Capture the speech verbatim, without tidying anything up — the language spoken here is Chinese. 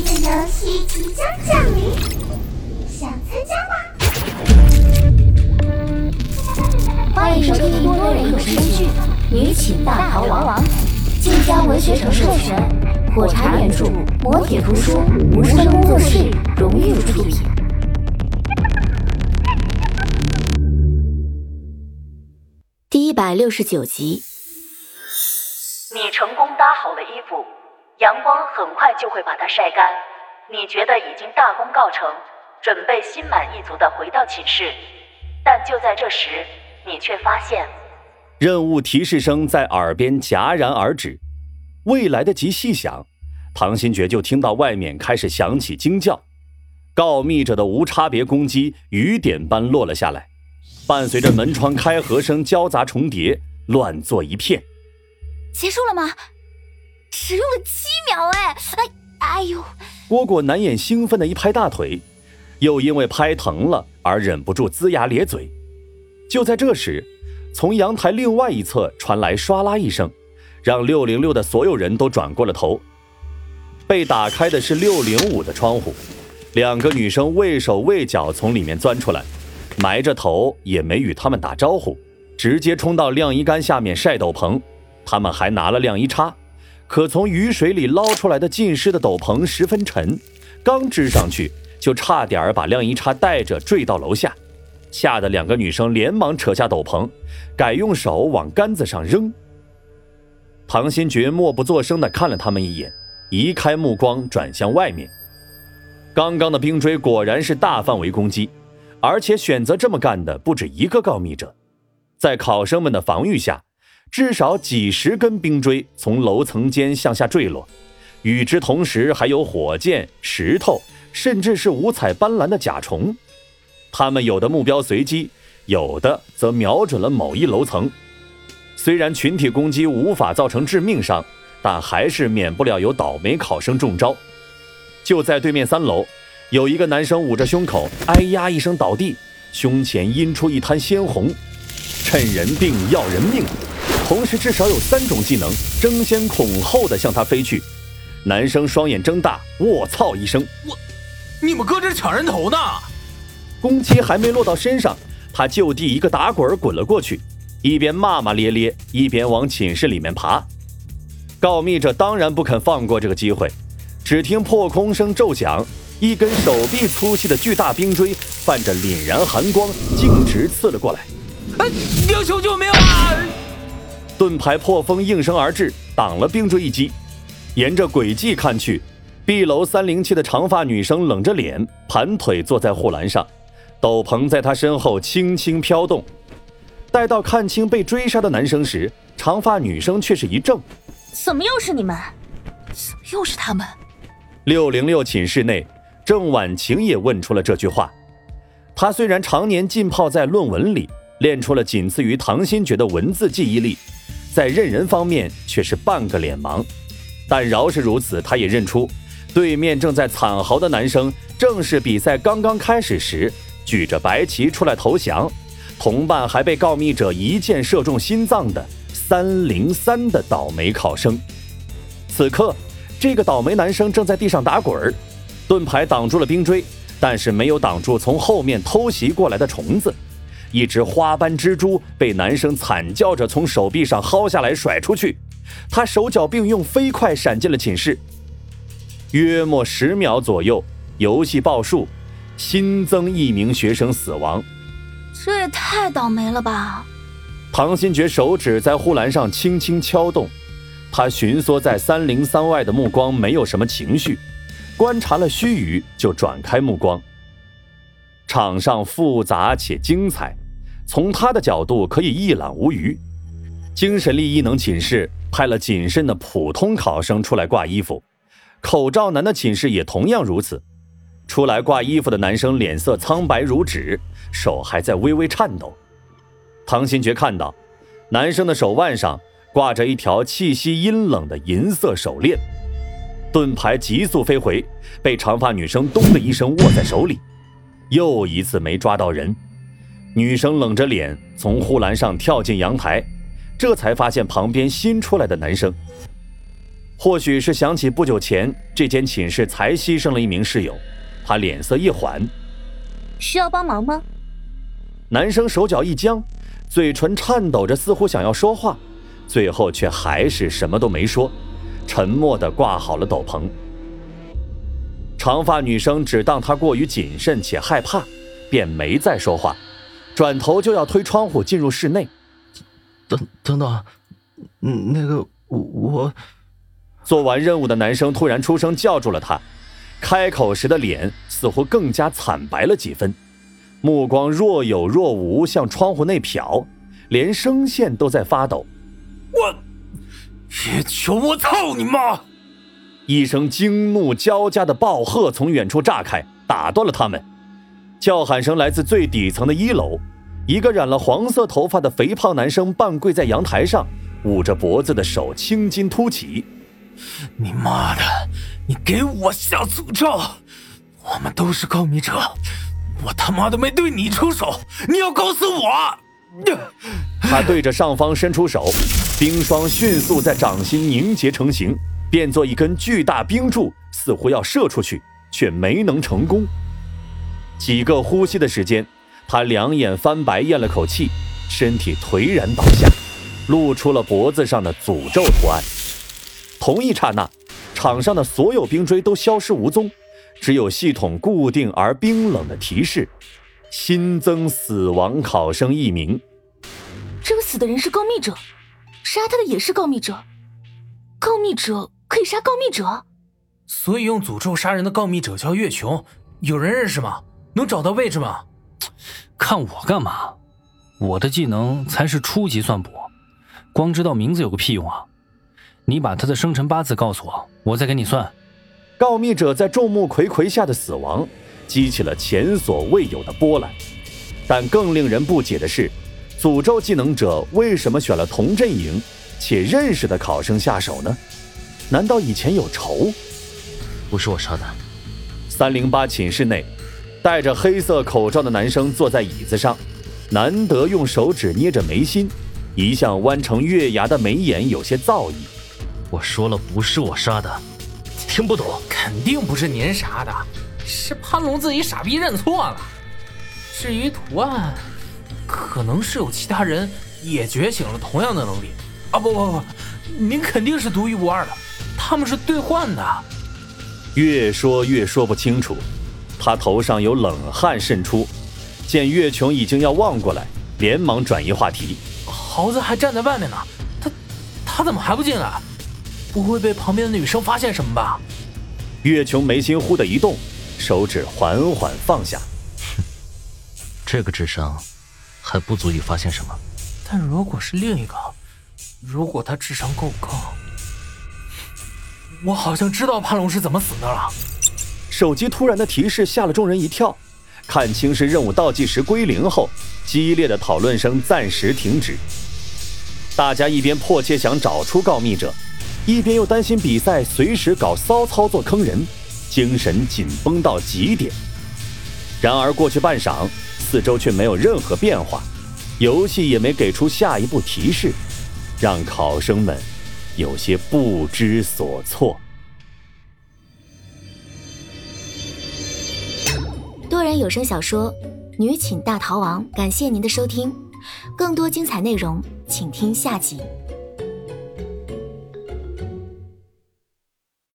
的游戏即将降临，想参加吗？ 欢迎收听多人有声剧《女寝大逃亡》，晋江文学城授权，火柴原著，磨铁图书，无声工作室荣誉出品。第一百六十九集。 你成功搭好了衣服，阳光很快就会把它晒干。你觉得已经大功告成，准备心满意足地回到寝室，但就在这时，你却发现任务提示声在耳边戛然而止，未来得及细想，唐新觉就听到外面开始响起惊叫，告密者的无差别攻击雨点般落了下来，伴随着门窗开合声交杂重叠，乱作一片。 结束了吗？只用了七秒哎！哎哎呦！ 蝈蝈难掩兴奋的一拍大腿，又因为拍疼了而忍不住龇牙咧嘴。就在这时，从阳台另外一侧传来唰啦一声，让六零六的所有人都转过了头。被打开的是六零五的窗户，两个女生畏手畏脚从里面钻出来，埋着头也没与他们打招呼，直接冲到晾衣杆下面晒斗篷。他们还拿了晾衣叉，可从雨水里捞出来的浸湿的斗篷十分沉，刚支上去就差点把晾衣叉带着坠到楼下，吓得两个女生连忙扯下斗篷，改用手往杆子上扔。唐新觉默不作声地看了他们一眼，移开目光转向外面。刚刚的冰锥果然是大范围攻击，而且选择这么干的不止一个告密者。在考生们的防御下，至少几十根冰锥从楼层间向下坠落，与之同时还有火箭、石头，甚至是五彩斑斓的甲虫。他们有的目标随机，有的则瞄准了某一楼层。虽然群体攻击无法造成致命伤，但还是免不了有倒霉考生中招。就在对面三楼，有一个男生捂着胸口，哎呀一声倒地，胸前阴出一滩鲜红，趁人病要人命，同时至少有三种技能争先恐后的向他飞去。男生双眼睁大，卧槽一声， 我你们搁这抢人头呢？ 攻击还没落到身上，他就地一个打滚滚了过去，一边骂骂咧咧，一边往寝室里面爬。告密者当然不肯放过这个机会，只听破空声骤响，一根手臂粗细的巨大冰锥泛着凛然寒光，径直刺了过来。 哎，英雄救命啊！ 盾牌破风应声而至，挡了冰锥一击。沿着轨迹看去，B楼三零七的长发女生冷着脸，盘腿坐在护栏上，斗篷在她身后轻轻飘动。待到看清被追杀的男生时，长发女生却是一怔， 怎么又是你们？怎么又是他们？ 六零六寝室内，郑婉晴也问出了这句话。她虽然常年浸泡在论文里，练出了仅次于唐新觉的文字记忆力，在认人方面却是半个脸盲。但饶是如此，他也认出对面正在惨嚎的男生正是比赛刚刚开始时举着白旗出来投降，同伴还被告密者一箭射中心脏的三零三的倒霉考生。此刻这个倒霉男生正在地上打滚，盾牌挡住了冰锥，但是没有挡住从后面偷袭过来的虫子。一只花斑蜘蛛被男生惨叫着从手臂上薅下来甩出去，他手脚并用，飞快闪进了寝室。约莫十秒左右，游戏报数新增一名学生死亡。 这也太倒霉了吧！ 唐新觉手指在护栏上轻轻敲动，他寻缩在三零三外的目光没有什么情绪，观察了须臾就转开目光。场上复杂且精彩，从他的角度可以一览无余。精神力异能寝室派了谨慎的普通考生出来挂衣服，口罩男的寝室也同样如此。出来挂衣服的男生脸色苍白如纸，手还在微微颤抖。唐新觉看到男生的手腕上挂着一条气息阴冷的银色手链，盾牌急速飞回，被长发女生咚的一声握在手里。又一次没抓到人，女生冷着脸从护栏上跳进阳台，这才发现旁边新出来的男生。 或许是想起不久前这间寝室才牺牲了一名室友，他脸色一缓。 需要帮忙吗？ 男生手脚一僵，嘴唇颤抖着，似乎想要说话，最后却还是什么都没说，沉默地挂好了斗篷。长发女生只当他过于谨慎且害怕，便没再说话，转头就要推窗户进入室内。 等等等，嗯，那个我…… 做完任务的男生突然出声叫住了他，开口时的脸似乎更加惨白了几分，目光若有若无向窗户内瞟，连声线都在发抖。 我月球，我操你妈！ 一声惊怒交加的暴喝从远处炸开，打断了他们。叫喊声来自最底层的一楼，一个染了黄色头发的肥胖男生半跪在阳台上，捂着脖子的手青筋凸起。 你妈的，你给我下诅咒！我们都是告密者，我他妈的没对你出手，你要搞死我！ 他对着上方伸出手，冰霜迅速在掌心凝结成型，变作一根巨大冰柱，似乎要射出去，却没能成功。几个呼吸的时间，他两眼翻白，咽了口气，身体颓然倒下，露出了脖子上的诅咒图案。同一刹那，场上的所有冰锥都消失无踪，只有系统固定而冰冷的提示：新增死亡考生一名。 这个死的人是告密者，杀他的也是告密者，告密者可以杀告密者， 所以用诅咒杀人的告密者叫月琼，有人认识吗？能找到位置吗？ 看我干嘛？我的技能才是初级算卜，光知道名字有个屁用啊！你把他的生辰八字告诉我，我再给你算。 告密者在众目睽睽下的死亡激起了前所未有的波澜，但更令人不解的是，诅咒技能者为什么选了同阵营且认识的考生下手呢？难道以前有仇？ 不是我杀的。 三零八寝室内，戴着黑色口罩的男生坐在椅子上，难得用手指捏着眉心，一向弯成月牙的眉眼有些躁意。 我说了不是我杀的，听不懂。 肯定不是您杀的，是潘龙自己傻逼认错了。至于图案，可能是有其他人也觉醒了同样的能力啊！不不不，您肯定是独一无二的，他们是兑换的。 越说越说不清楚，他头上有冷汗渗出，见岳琼已经要望过来，连忙转移话题。 豪子还站在外面呢，他他怎么还不进来？不会被旁边的女生发现什么吧？ 岳琼眉心忽的一动，手指缓缓放下。 这个智商还不足以发现什么。 但如果是另一个，如果他智商够高，我好像知道潘龙是怎么死的了。 手机突然的提示吓了众人一跳，看清是任务倒计时归零后，激烈的讨论声暂时停止。大家一边迫切想找出告密者，一边又担心比赛随时搞骚操作坑人，精神紧绷到极点。然而过去半晌，四周却没有任何变化，游戏也没给出下一步提示，让考生们有些不知所措。 多人有声小说《女寝大逃亡》，感谢您的收听，更多精彩内容请听下集。